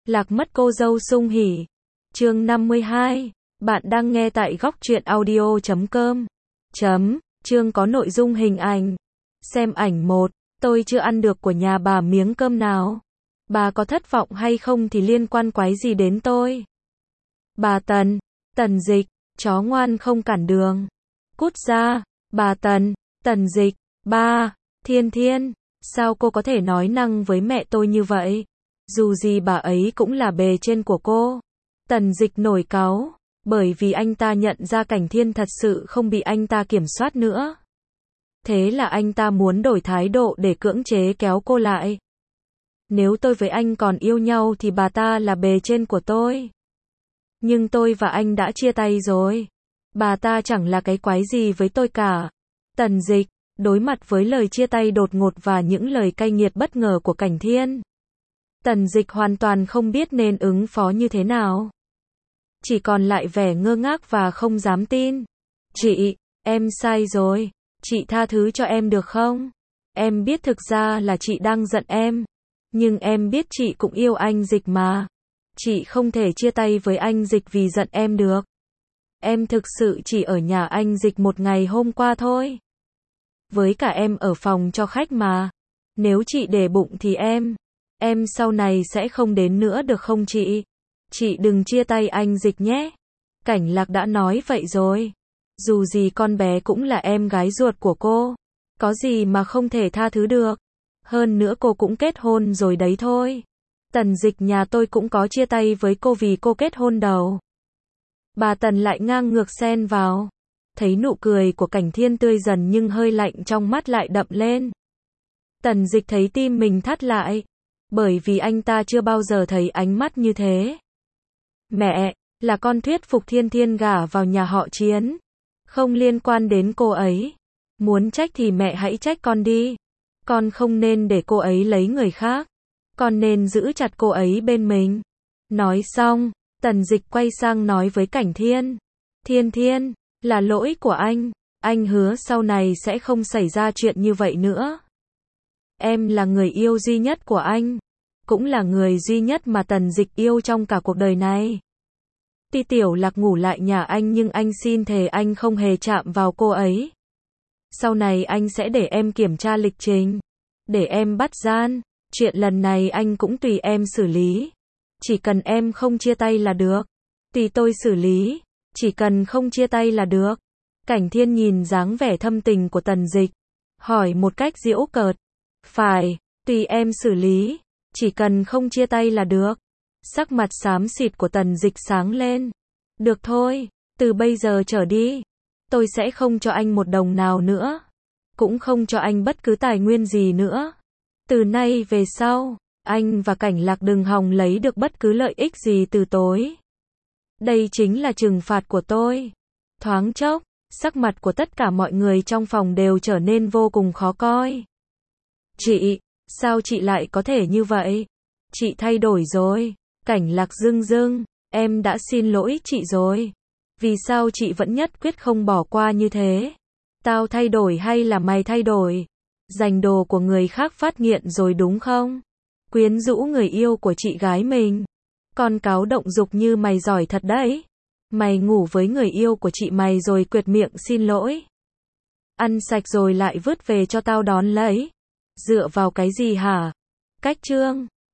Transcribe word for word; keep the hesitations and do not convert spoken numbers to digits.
Lạc mất cô dâu sung hỉ. Chương năm mươi hai. Bạn đang nghe tại góc truyện audio chấm com. Chấm, chương có nội dung hình ảnh. Xem ảnh một. Tôi chưa ăn được của nhà bà miếng cơm nào. Bà có thất vọng hay không thì liên quan quái gì đến tôi. Bà Tần. Tần Dịch. Chó ngoan không cản đường. Cút ra. Bà Tần. Tần Dịch. Ba. Thiên Thiên. Sao cô có thể nói năng với mẹ tôi như vậy? Dù gì bà ấy cũng là bề trên của cô. Tần Dịch nổi cáu, bởi vì anh ta nhận ra Cảnh Thiên thật sự không bị anh ta kiểm soát nữa. Thế là anh ta muốn đổi thái độ để cưỡng chế kéo cô lại. Nếu tôi với anh còn yêu nhau thì bà ta là bề trên của tôi. Nhưng tôi và anh đã chia tay rồi. Bà ta chẳng là cái quái gì với tôi cả. Tần Dịch, đối mặt với lời chia tay đột ngột và những lời cay nghiệt bất ngờ của Cảnh Thiên, Tần Dịch hoàn toàn không biết nên ứng phó như thế nào. Chỉ còn lại vẻ ngơ ngác và không dám tin. Chị, em sai rồi. Chị tha thứ cho em được không? Em biết thực ra là chị đang giận em. Nhưng em biết chị cũng yêu anh Dịch mà. Chị không thể chia tay với anh Dịch vì giận em được. Em thực sự chỉ ở nhà anh Dịch một ngày hôm qua thôi. Với cả em ở phòng cho khách mà. Nếu chị để bụng thì em, em sau này sẽ không đến nữa được không chị? Chị đừng chia tay anh Dịch nhé. Cảnh Lạc đã nói vậy rồi. Dù gì con bé cũng là em gái ruột của cô. Có gì mà không thể tha thứ được. Hơn nữa cô cũng kết hôn rồi đấy thôi. Tần Dịch nhà tôi cũng có chia tay với cô vì cô kết hôn đầu. Bà Tần lại ngang ngược xen vào. Thấy nụ cười của Cảnh Thiên tươi dần nhưng hơi lạnh trong mắt lại đậm lên. Tần Dịch thấy tim mình thắt lại. Bởi vì anh ta chưa bao giờ thấy ánh mắt như thế. Mẹ, là con thuyết phục Thiên Thiên gả vào nhà họ Chiến. Không liên quan đến cô ấy. Muốn trách thì mẹ hãy trách con đi. Con không nên để cô ấy lấy người khác. Con nên giữ chặt cô ấy bên mình. Nói xong, Tần Dịch quay sang nói với Cảnh Thiên. Thiên Thiên, là lỗi của anh. Anh hứa sau này sẽ không xảy ra chuyện như vậy nữa. Em là người yêu duy nhất của anh. Cũng là người duy nhất mà Tần Dịch yêu trong cả cuộc đời này. Tuy Tiểu Lạc ngủ lại nhà anh nhưng anh xin thề anh không hề chạm vào cô ấy. Sau này anh sẽ để em kiểm tra lịch trình. Để em bắt gian. Chuyện lần này anh cũng tùy em xử lý. Chỉ cần em không chia tay là được. Tùy tôi xử lý. Chỉ cần không chia tay là được. Cảnh Thiên nhìn dáng vẻ thâm tình của Tần Dịch. Hỏi một cách giễu cợt. Phải, tùy em xử lý. Chỉ cần không chia tay là được. Sắc mặt xám xịt của Tần Dịch sáng lên. Được thôi, từ bây giờ trở đi. Tôi sẽ không cho anh một đồng nào nữa. Cũng không cho anh bất cứ tài nguyên gì nữa. Từ nay về sau, anh và Cảnh Lạc đừng hòng lấy được bất cứ lợi ích gì từ tối. Đây chính là trừng phạt của tôi. Thoáng chốc, sắc mặt của tất cả mọi người trong phòng đều trở nên vô cùng khó coi. Chị, sao chị lại có thể như vậy? Chị thay đổi rồi. Cảnh Lạc rưng rưng, em đã xin lỗi chị rồi. Vì sao chị vẫn nhất quyết không bỏ qua như thế? Tao thay đổi hay là mày thay đổi? Giành đồ của người khác phát nghiện rồi đúng không? Quyến rũ người yêu của chị gái mình. Con cáo động dục như mày giỏi thật đấy. Mày ngủ với người yêu của chị mày rồi quệt miệng xin lỗi. Ăn sạch rồi lại vứt về cho tao đón lấy. Dựa vào cái gì hả? Cách chương